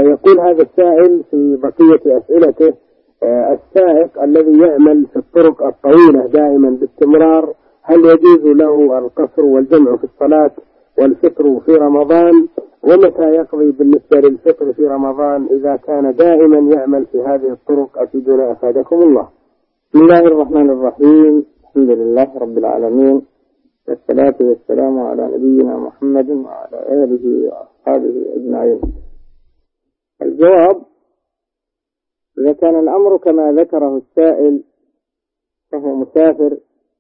يقول هذا السائل في بقية أسئلته: السائق الذي يعمل في الطرق الطويلة دائما باستمرار، هل يجوز له القصر والجمع في الصلاة والفطر في رمضان؟ ومتى يقضي بالنسبة للفطر في رمضان إذا كان دائما يعمل في هذه الطرق؟ أفيدونا أفادكم الله. بسم الله الرحمن الرحيم. الحمد لله رب العالمين، والصلاة والسلام على نبينا محمد وعلى آله وأصحابه أجمعين. الجواب: إذا كان الأمر كما ذكره السائل فهو مسافر،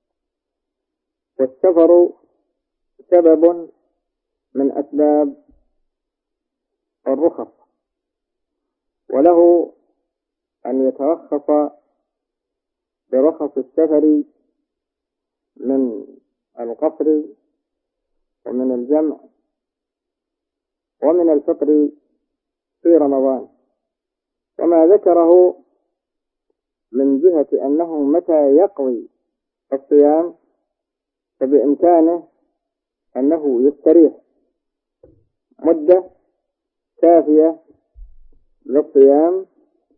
والسفر سبب من أسباب الرخص، وله أن يترخص برخص السفر من القصر ومن الجمع ومن الفطر في رمضان. وما ذكره من جهة أنه متى يقضي الصيام فبإمكانه أنه يستريح مدة كافية للصيام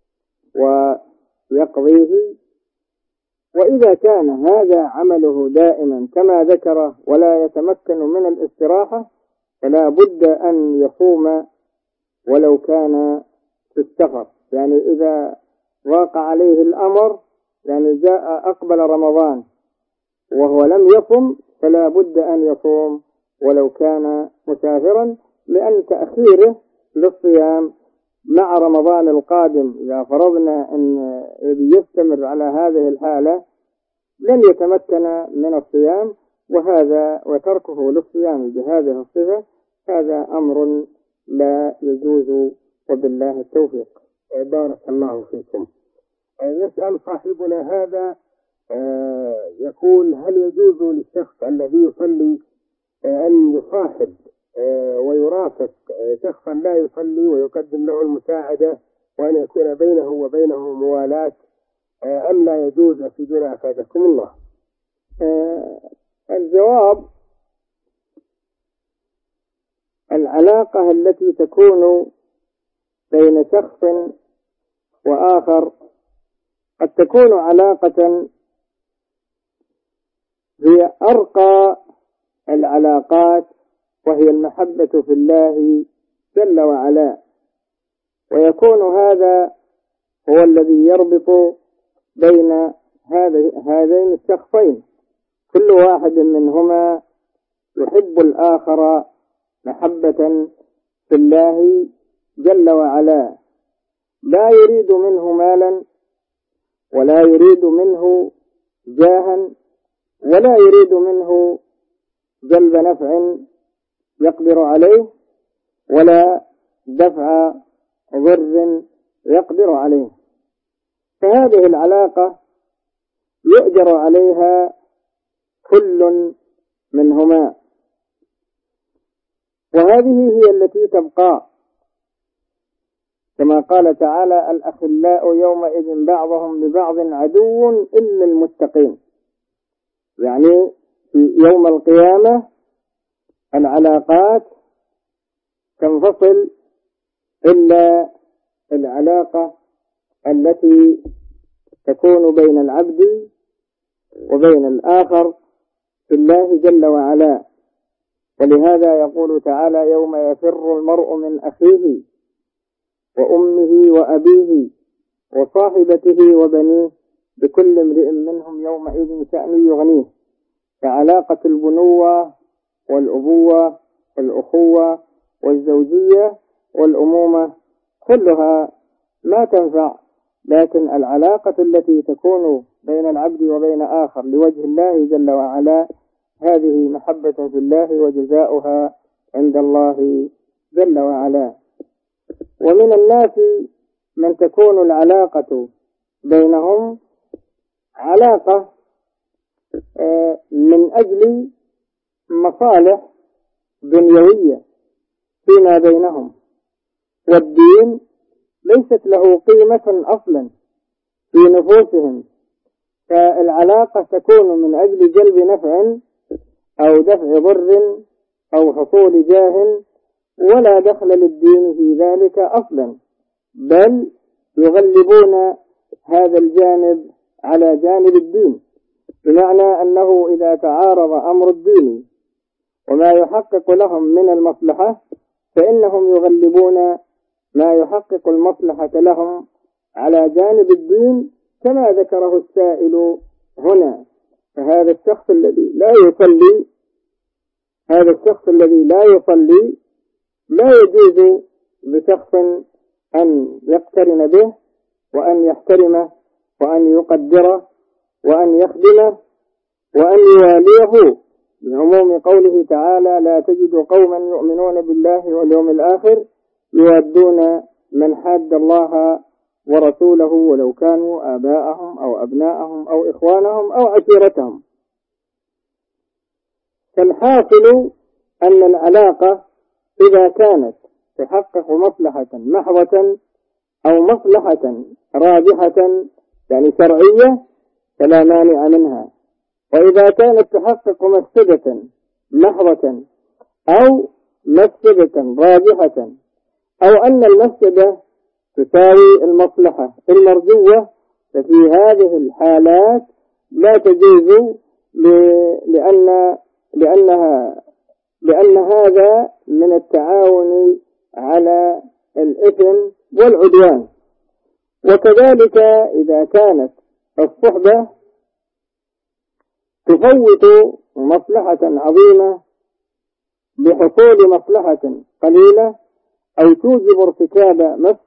ويقضيه. وإذا كان هذا عمله دائما كما ذكره ولا يتمكن من الاستراحة فلا بد أن يصوم ولو كان في السفر. يعني إذا ضاق عليه الأمر، يعني جاء أقبل رمضان وهو لم يصم، فلا بد أن يصوم ولو كان مسافرا، لأن تأخيره للصيام مع رمضان القادم إذا فرضنا أن يستمر على هذه الحالة لن يتمكن من الصيام، وتركه للصيام بهذه الصفة هذا أمر لا يجوز، وبالله التوفيق. بارك الله فيكم. يسأل صاحبنا هذا يقول: هل يجوز للشخص الذي يصلي أن يصاحب ويرافق شخصا لا يصلي ويقدم له المساعدة وأن يكون بينه وبينه موالاة، أم لا يجوز؟ أفيدونا أفادكم الله. الجواب: العلاقة التي تكون بين شخص وآخر قد تكون علاقة هي أرقى العلاقات، وهي المحبة في الله جل وعلا، ويكون هذا هو الذي يربط بين هذين الشخصين، كل واحد منهما يحب الآخر محبة في الله جل وعلا، لا يريد منه مالا ولا يريد منه جاها ولا يريد منه جلب نفع يقدر عليه ولا دفع ضر يقدر عليه. فهذه العلاقة يؤجر عليها كل منهما، وهذه هي التي تبقى، كما قال تعالى: الأخلاء يومئذ بعضهم لبعض عدو إلا المتقين. يعني في يوم القيامة العلاقات تنفصل إلا العلاقة التي تكون بين العبد وبين الآخر في الله جل وعلا. ولهذا يقول تعالى: يوم يفر المرء من أخيه وأمه وأبيه وصاحبته وبنيه بكل امرئ منهم يومئذ شأن يغنيه. فعلاقة البنوة والأبوة والأخوة والزوجية والأمومة كلها ما تنفع، لكن العلاقة التي تكون بين العبد وبين آخر لوجه الله جل وعلا هذه محبة في الله، وجزاؤها عند الله جل وعلا. ومن الناس من تكون العلاقة بينهم علاقة من أجل مصالح دنيوية فيما بينهم، والدين ليست له قيمة أصلا في نفوسهم، فالعلاقة تكون من أجل جلب نفع أو دفع ضر أو حصول جاه ولا دخل للدين في ذلك أصلا، بل يغلبون هذا الجانب على جانب الدين، بمعنى أنه إذا تعارض أمر الدين وما يحقق لهم من المصلحة فإنهم يغلبون ما يحقق المصلحة لهم على جانب الدين، كما ذكره السائل هنا. فهذا الشخص الذي لا يصلي لا يجوز لشخص أن يقترن به وأن يحترمه وأن يقدره وأن يخدمه وأن يواليه، بعموم قوله تعالى: لا تجد قوما يؤمنون بالله واليوم الآخر يودون من حاد الله ورسوله ولو كانوا آباءهم أو أبناءهم أو إخوانهم أو عشيرتهم. فالحاصل أن العلاقة إذا كانت تحقق مصلحة محضة أو مصلحة راجحة يعني شرعية فلا مانع منها، وإذا كانت تحقق مفسدة محضة أو مفسدة راجحة أو أن المفسدة تساوي المصلحة المرجوة ففي هذه الحالات لا تجوز، لأن هذا من التعاون على الإثم والعدوان. وكذلك إذا كانت الصحبة تفوت مصلحة عظيمة بحصول مصلحة قليلة أو توجب ارتكاب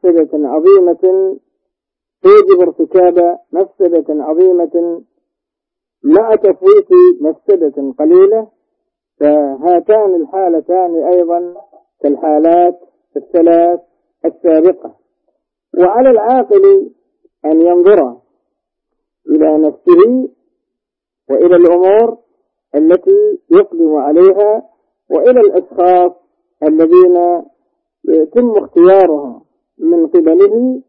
مفسدة عظيمة مع تفويت مفسدة قليلة، فهاتان الحالتان أيضا كالحالات الثلاث السابقة. وعلى العاقل أن ينظر إلى نفسه وإلى الأمور التي يقدم عليها وإلى الأشخاص الذين يتم اختيارهم من قبله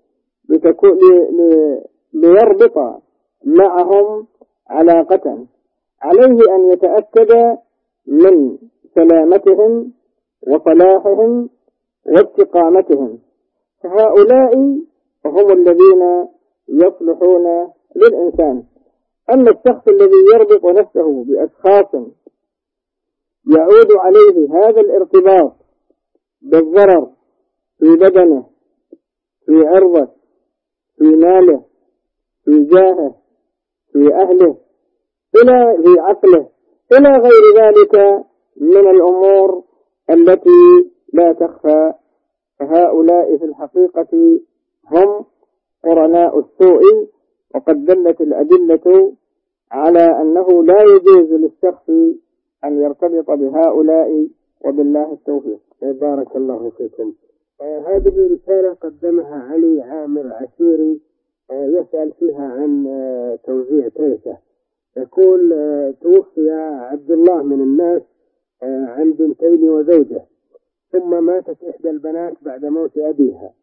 ليربط معهم علاقة، عليه أن يتأكد من سلامتهم وصلاحهم واستقامتهم، فهؤلاء هم الذين يصلحون للإنسان. أما الشخص الذي يربط نفسه بأشخاص يعود عليه هذا الارتباط بالضرر في بدنه، في عرضه، في ماله، في جاهه، في أهله، في عقله، إلى غير ذلك من الأمور التي لا تخفى، فهؤلاء في الحقيقة هم قرناء السوء. وقد دلت الأدلة على أنه لا يجوز للشخص أن يرتبط بهؤلاء، وبالله التوفيق. بارك الله فيكم. هذه رسالة قدمها علي عامر عسيري يسأل فيها عن توزيع تركة. يقول: توفي عبد الله من الناس عن بنتين وزوجة، ثم ماتت إحدى البنات بعد موت أبيها،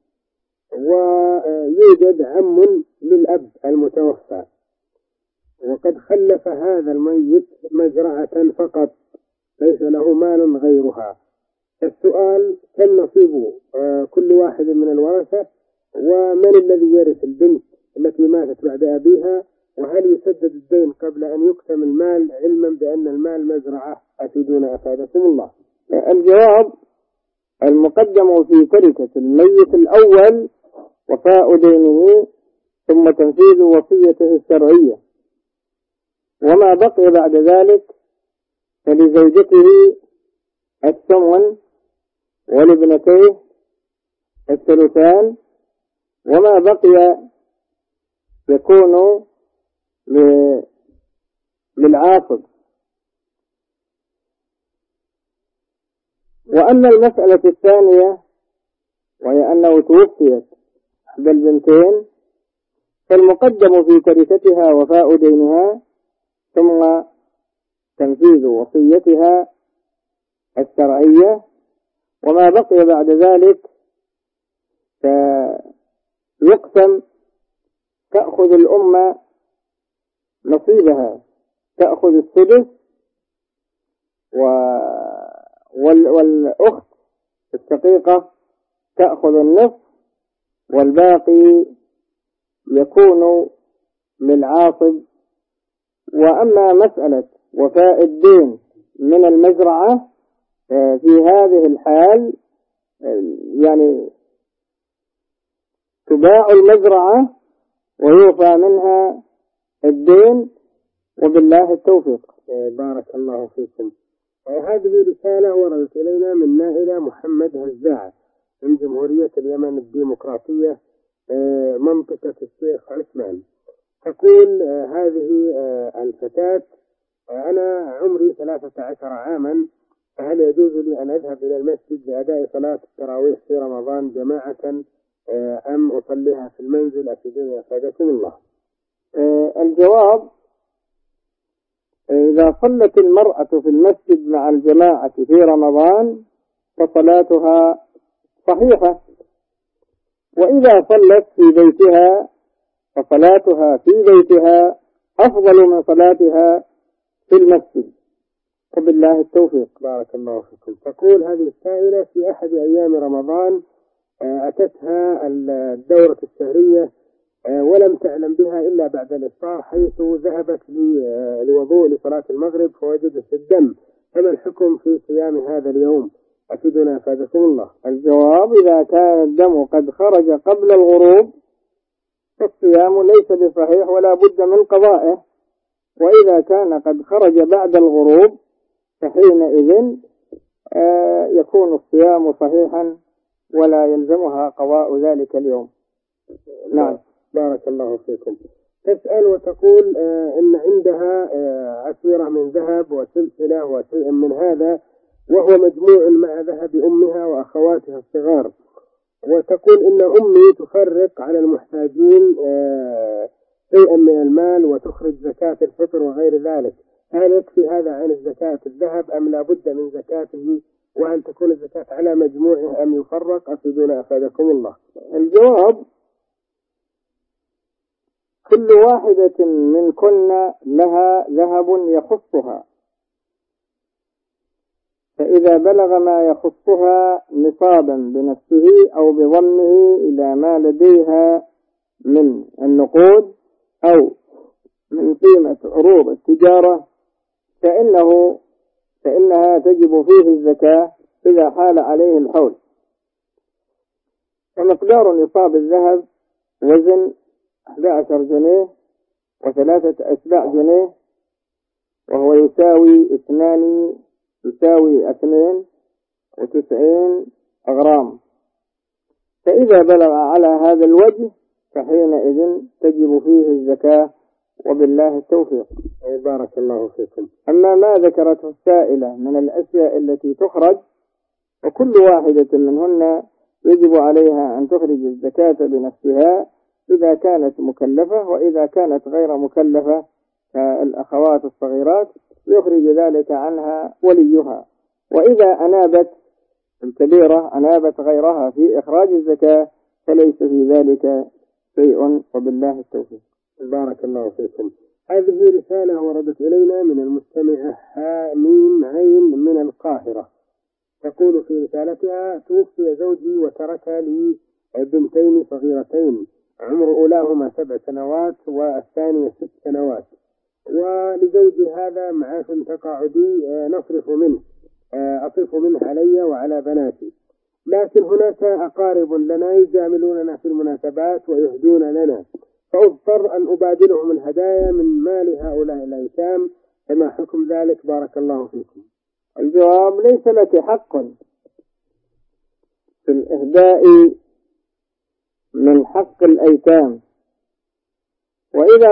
ويوجد عم للأب المتوفى، وقد خلف هذا الميت مزرعة فقط ليس له مال غيرها. السؤال: كم نصيب كل واحد من الورثة؟ ومن الذي يرث البنت التي ماتت بعد أبيها؟ وهل يسدد الدين قبل أن يقسم المال، علما بأن المال مزرعة؟ أفيدونا أفادكم الله. الجواب: المقدم في تركة الميت الأول وفاء دينه ثم تنفيذ وصيته الشرعية، وما بقي بعد ذلك فلزوجته الثمن ولابنتيه الثلثان، وما بقي يكون للعاقب. وأما المسألة الثانية وهي أنه توفيت إحدى البنتين، فالمقدم في تركتها وفاء دينها ثم تنفيذ وصيتها الشرعية، وما بقي بعد ذلك فيقسم. تأخذ الأمة نصيبها، تأخذ السدس، والأخت الشقيقة تأخذ النصف والباقي يكون للعاصب. وأما مسألة وفاء الدين من المزرعة في هذه الحال يعني تباع المزرعة ويوفى منها الدين، وبالله التوفيق. بارك الله فيكم. هذه رسالة وردت إلينا من نائلة محمد هزاع من جمهورية اليمن الديمقراطية منطقة الشيخ عثمان. تقول هذه الفتاة: أنا عمري 13 عاما، فهل يجوز لي أن أذهب إلى المسجد لأداء صلاة التراويح في رمضان جماعة أم أصليها في المنزل؟ أفيدوني أفادكم الله. الجواب: إذا صلت المرأة في المسجد مع الجماعة في رمضان فصلاتها صحيحة، وإذا صلت في بيتها فصلاتها في بيتها أفضل من صلاتها في المسجد، وبالله التوفيق. بارك الله فيكم. تقول هذه السائلة: في أحد أيام رمضان أتتها الدورة الشهرية ولم تعلم بها إلا بعد الإفطار، حيث ذهبت لوضوء لصلاة المغرب فوجدت الدم، فما الحكم في صيام هذا اليوم؟ أفيدنا أفادكم الله. الجواب: إذا كان الدم قد خرج قبل الغروب فالصيام ليس بصحيح ولا بد من قضائه، وإذا كان قد خرج بعد الغروب فحينئذ يكون الصيام صحيحا ولا يلزمها قضاء ذلك اليوم. نعم. بارك الله فيكم. تسأل وتقول إن عندها عسيرة من ذهب وسلسلة وشيء من هذا، وهو مجموع مع ذهب أمها وأخواتها الصغار، وتقول إن أمي تفرق على المحتاجين شيئا من المال وتخرج زكاة الفطر وغير ذلك، هل يكفي هذا عن الزكاة الذهب أم لا بد من زكاته؟ وأن تكون الزكاة على مجموعه أم يفرق؟ أفيدونا أفادكم الله. الجواب: كل واحدة منكن لها ذهب يخصها، فإذا بلغ ما يخصها نصابا بنفسه أو بضمه إلى ما لديها من النقود أو من قيمة عروض التجارة فإنها تجب فيه الزكاة إذا حال عليه الحول. ومقدار نصاب الذهب وزن 11 جنيه و3 أسباع جنيه، وهو يساوي 92 أغرام. فإذا بلغ على هذا الوجه فحينئذ تجب فيه الزكاة، وبالله التوفيق. بارك الله فيكم. أما ما ذكرته السائلة من الأشياء التي تخرج، وكل واحدة منهن يجب عليها أن تخرج الزكاة بنفسها إذا كانت مكلفة، وإذا كانت غير مكلفة كالأخوات الصغيرات يخرج ذلك عنها وليها. وإذا أنابت الكبيرة أنابت غيرها في إخراج الزكاة فليس في ذلك شيء، وبالله التوفيق. بارك الله فيكم. هذه رسالة وردت إلينا من المستمعة حاميم عين من القاهرة. تقول في رسالتها: توفي زوجي وترك لي بنتين صغيرتين، عمر أولاهما 7 سنوات والثانية 6 سنوات، ولزوجي هذا معاش تقاعدي أصرف منه علي وعلى بناتي، لكن هناك أقارب لنا يجاملوننا في المناسبات ويهدون لنا، فأضطر أن أبادلهم الهدايا من مال هؤلاء الأيتام، فما حكم ذلك؟ بارك الله فيكم. الجواب: ليس لك حق في الإهداء من حق الأيتام، وإذا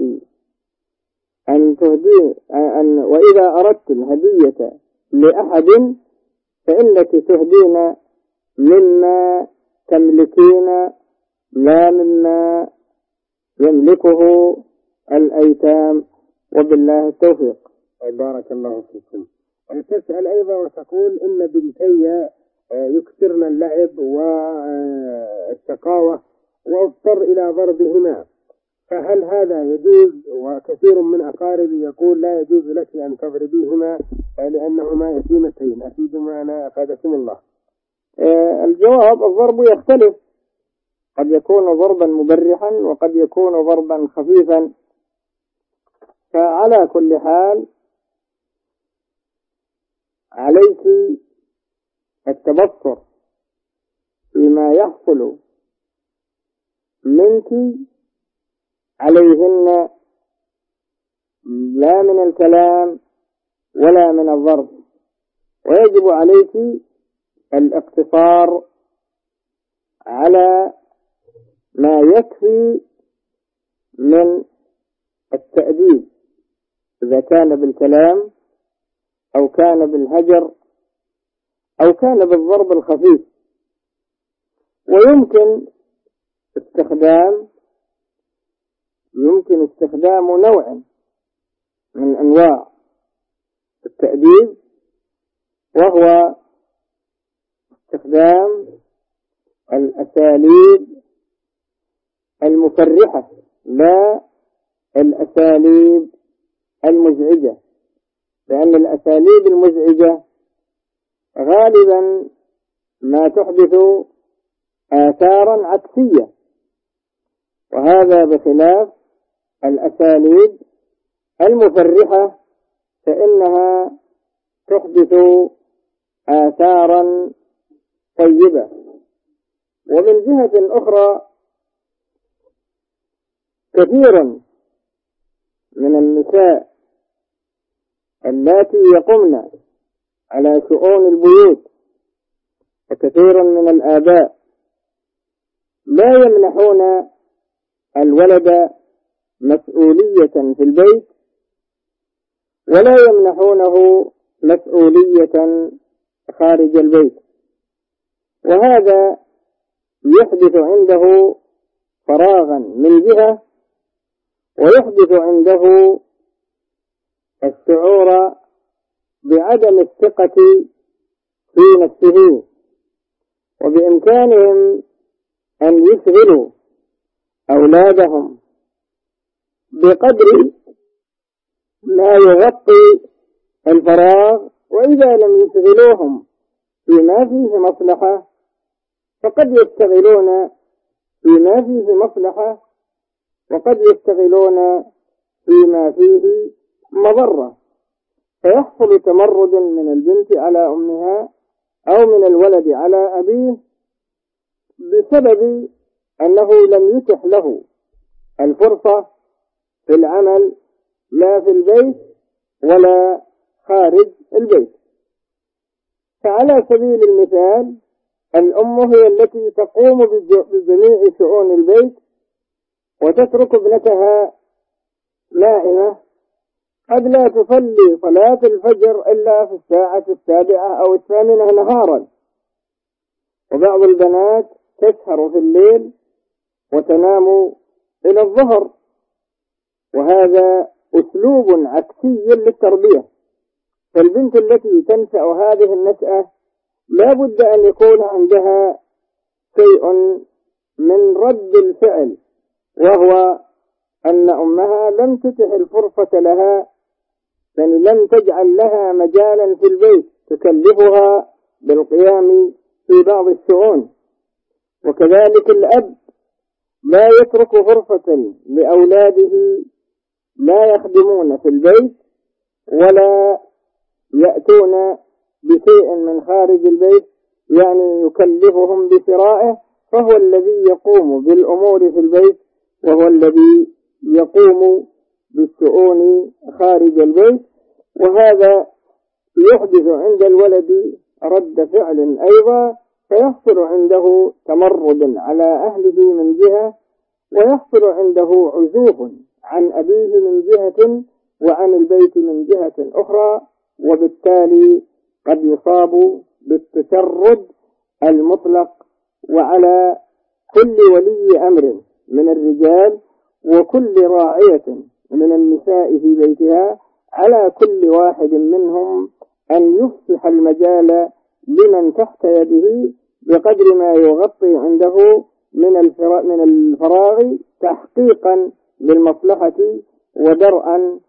أردت الهدية لأحد فإنك تهدين مما تملكين لا مما يملكه الأيتام، وبالله التوفيق. بارك الله فيكم. تسأل أيضا وتقول: إن بنتي يكثرن اللعب والشقاوة وأضطر إلى ضربهما، فهل هذا يجوز؟ وكثير من أقاربي يقول لا يجوز لك أن تضربيهما لأنهما يتيمتين. أفيد معنا أفادكم الله. الجواب الضرب يختلف، قد يكون ضربا مبرحا وقد يكون ضربا خفيفا. فعلى كل حال عليك التبصر فيما يحصل منك عليهن، لا من الكلام ولا من الضرب، ويجب عليك الاقتصار على ما يكفي من التأديب، إذا كان بالكلام أو كان بالهجر أو كان بالضرب الخفيف. ويمكن استخدام نوع من أنواع التأديب، وهو استخدام الأساليب المفرحة لا الأساليب المزعجة، لأن الأساليب المزعجة غالبا ما تحدث آثارا عكسية، وهذا بخلاف الأساليب المفرحة فإنها تحدث آثارا طيبة. ومن جهة أخرى كثير من النساء اللاتي يقمن على شؤون البيوت وكثير من الآباء لا يمنحون الولد مسؤولية في البيت ولا يمنحونه مسؤولية خارج البيت، وهذا يحدث عنده فراغا من جهة، ويحدث عنده الشعور بعدم الثقة في نفسه. وبإمكانهم أن يشغلوا أولادهم بقدر ما يغطي الفراغ، وإذا لم يشغلوهم فيما فيه مصلحة فقد يشتغلون فيما فيه مصلحة وقد يشتغلون فيما فيه مضرة، فيحصل تمرد من البنت على أمها أو من الولد على أبيه بسبب أنه لم يتح له الفرصة في العمل لا في البيت ولا خارج البيت. فعلى سبيل المثال الأم هي التي تقوم بجميع شؤون البيت وتترك ابنتها نائمة، قد لا تصلي صلاة الفجر إلا في الساعة 7 أو 8 نهارا، وبعض البنات تسهر في الليل وتنام إلى الظهر، وهذا أسلوب عكسي للتربية. فالبنت التي تنشأ هذه النشأة لا بد أن يكون عندها شيء من رد الفعل، وهو أن أمها لم تتح الفرصة لها، بل لم تجعل لها مجالا في البيت تكلفها بالقيام في بعض الشؤون. وكذلك الأب لا يترك فرصة لأولاده لا يخدمون في البيت ولا يأتون بشيء من خارج البيت، يعني يكلفهم بشرائه، فهو الذي يقوم بالأمور في البيت وهو الذي يقوم بالشؤون خارج البيت. وهذا يحدث عند الولد رد فعل أيضا، فيحصل عنده تمرد على أهله من جهة، ويحصل عنده عزوف عن أبيه من جهة وعن البيت من جهة أخرى، وبالتالي قد يصاب بالتشرد المطلق. وعلى كل ولي أمر من الرجال وكل راعية من النساء في بيتها، على كل واحد منهم أن يفسح المجال لمن تحت يده بقدر ما يغطي عنده من الفراغ، تحقيقا للمصلحة ودرءا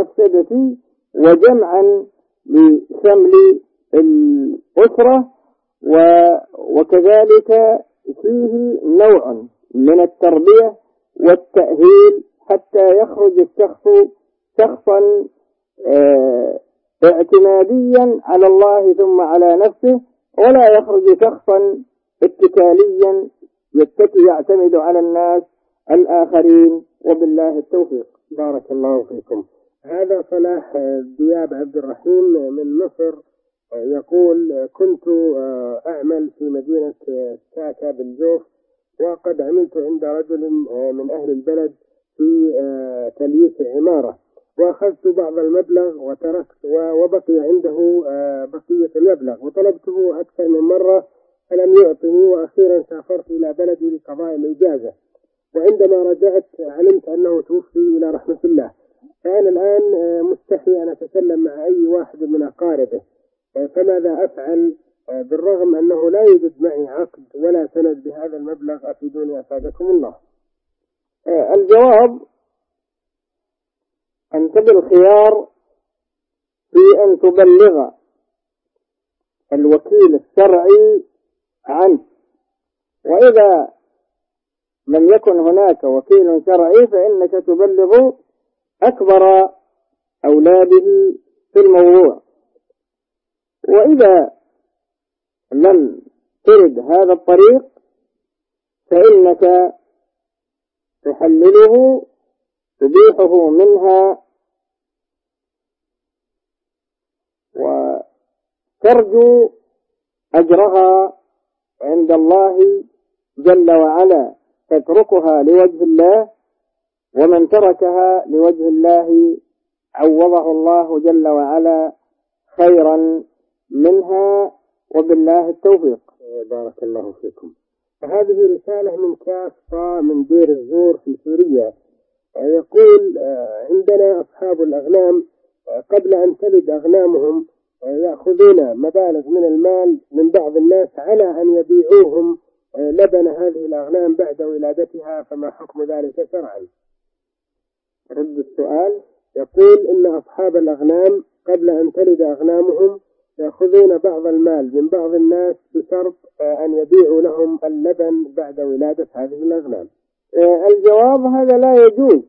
للمفسدة وجمعا لشمل الأسرة وكذلك فيه نوع من التربية والتأهيل حتى يخرج الشخص شخصا اعتماديا على الله ثم على نفسه، ولا يخرج شخصا اتكاليا يعتمد على الناس الآخرين، وبالله التوفيق. بارك الله فيكم. هذا صلاح دياب عبد الرحيم من مصر يقول: كنت أعمل في مدينة ساكا بالجوف، وقد عملت عند رجل من أهل البلد في تلييس عمارة، وأخذت بعض المبلغ وتركت وبقي عنده بقية المبلغ، وطلبته أكثر من مرة فلم يعطني، وأخيرا سافرت إلى بلدي لقضاء الإجازة، وعندما رجعت علمت أنه توفي إلى رحمة الله. فأنا الآن مستحي أن أتكلم مع أي واحد من أقاربه، فماذا أفعل بالرغم أنه لا يوجد معي عقد ولا سند بهذا المبلغ؟ أفيدوني أفادكم الله. الجواب: أنت بالخيار في أن تبلغ الوكيل الشرعي عنه، وإذا لم يكن هناك وكيل شرعي فإنك تبلغ أكبر أولاده في الموضوع، وإذا لم ترد هذا الطريق فإنك تحلله تبيحه منها وترجو أجرها عند الله جل وعلا، تتركها لوجه الله، ومن تركها لوجه الله عوضه الله جل وعلا خيرا منها، وبالله التوفيق. بارك الله فيكم. هذه رسالة من كافة من دير الزور في سوريا، يقول: عندنا أصحاب الأغنام قبل أن تلد أغنامهم يأخذون مبالغ من المال من بعض الناس على أن يبيعوهم لبن هذه الأغنام بعد ولادتها، فما حكم ذلك شرعا؟ رد السؤال. يقول إن أصحاب الأغنام قبل أن تلد أغنامهم يأخذون بعض المال من بعض الناس بشرط أن يبيعوا لهم اللبن بعد ولادة هذه الأغنام. الجواب: هذا لا يجوز،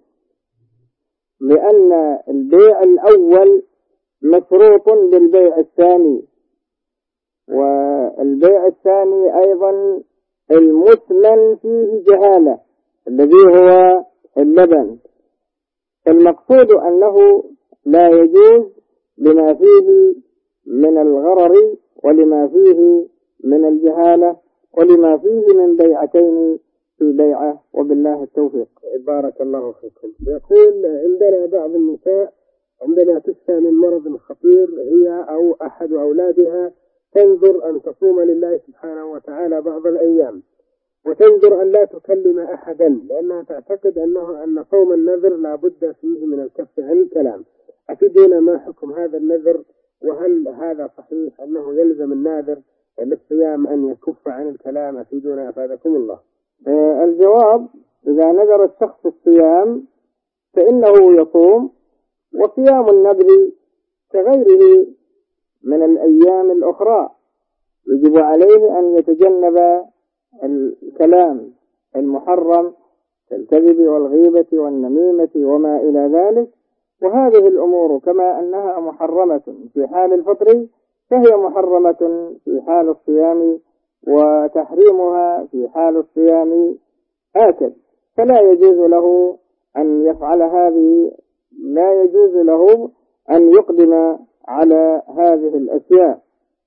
لأن البيع الأول مشروط بالبيع الثاني، والبيع الثاني أيضا المثمن فيه جهالة الذي هو اللبن، المقصود أنه لا يجوز لما فيه من الغرر ولما فيه من الجهالة ولما فيه من بيعتين في بيعة، وبالله التوفيق. بارك الله فيكم. يقول: عندنا بعض النساء عندما تشفى من مرض خطير هي أو أحد أولادها تنذر أن تصوم لله سبحانه وتعالى بعض الأيام، وتنذر أن لا تكلم أحدا، لأنها تعتقد أن صوم النذر لا بد فيه من الكف عن الكلام. أفيدونا ما حكم هذا النذر، وهل هذا صحيح أنه يلزم الناذر للصيام أن يكف عن الكلام؟ أفيدونا أفادكم الله. الجواب: إذا نذر الشخص الصيام فإنه يصوم، وصيام النذر كغيره من الأيام الأخرى يجب عليه أن يتجنب الكلام المحرم كالكذب والغيبة والنميمة وما إلى ذلك، وهذه الأمور كما أنها محرمة في حال الفطر فهي محرمة في حال الصيام، وتحريمها في حال الصيام آكد، فلا يجوز له أن يفعل هذه، لا يجوز له أن يقدم على هذه الأشياء،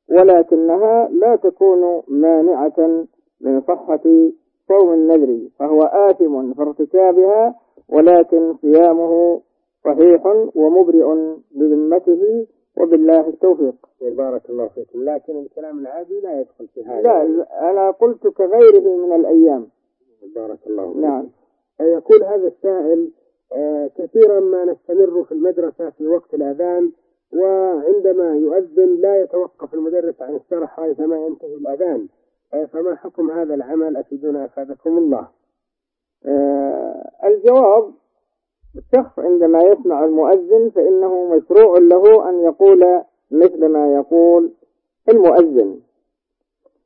ولكنها لا تكون مانعة من صحة صوم النذر، فهو آثم في ارتكابها، ولكن صيامه صحيح ومبرئ بذمته، وبالله التوفيق. بارك الله فيكم. لكن الكلام العادي لا يدخل في هذا. لا، أنا قلت كغيره من الأيام. بارك الله فيكم. نعم. يقول هذا السائل: كثيرا ما نستمر في المدرسة في وقت الأذان، وعندما يؤذن لا يتوقف المدرس عن الشرح حيثما ينتهي الأذان، فما حكم هذا العمل؟ أفيدونا أفادكم الله. الجواب: الشخص عندما يسمع المؤذن فإنه مشروع له أن يقول مثل ما يقول المؤذن،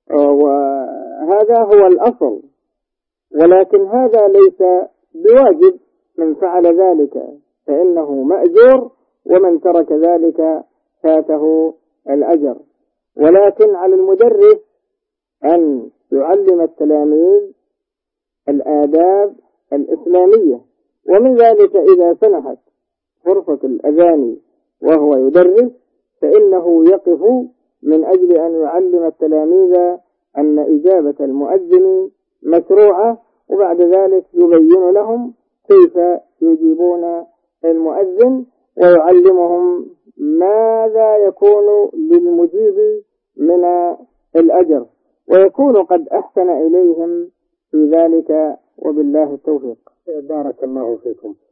وهذا هو الأصل، ولكن هذا ليس بواجب. من فعل ذلك فإنه مأجور، ومن ترك ذلك فاته الأجر. ولكن على المدرس أن يعلم التلاميذ الآداب الإسلامية، ومن ذلك إذا سنحت فرصة الأذان وهو يدرس فإنه يقف من أجل أن يعلم التلاميذ أن إجابة المؤذن مشروعة، وبعد ذلك يبين لهم كيف يجيبون المؤذن، ويعلمهم ماذا يكون للمجيب من الأجر، ويكون قد أحسن إليهم في ذلك، وبالله التوفيق. بارك الله فيكم.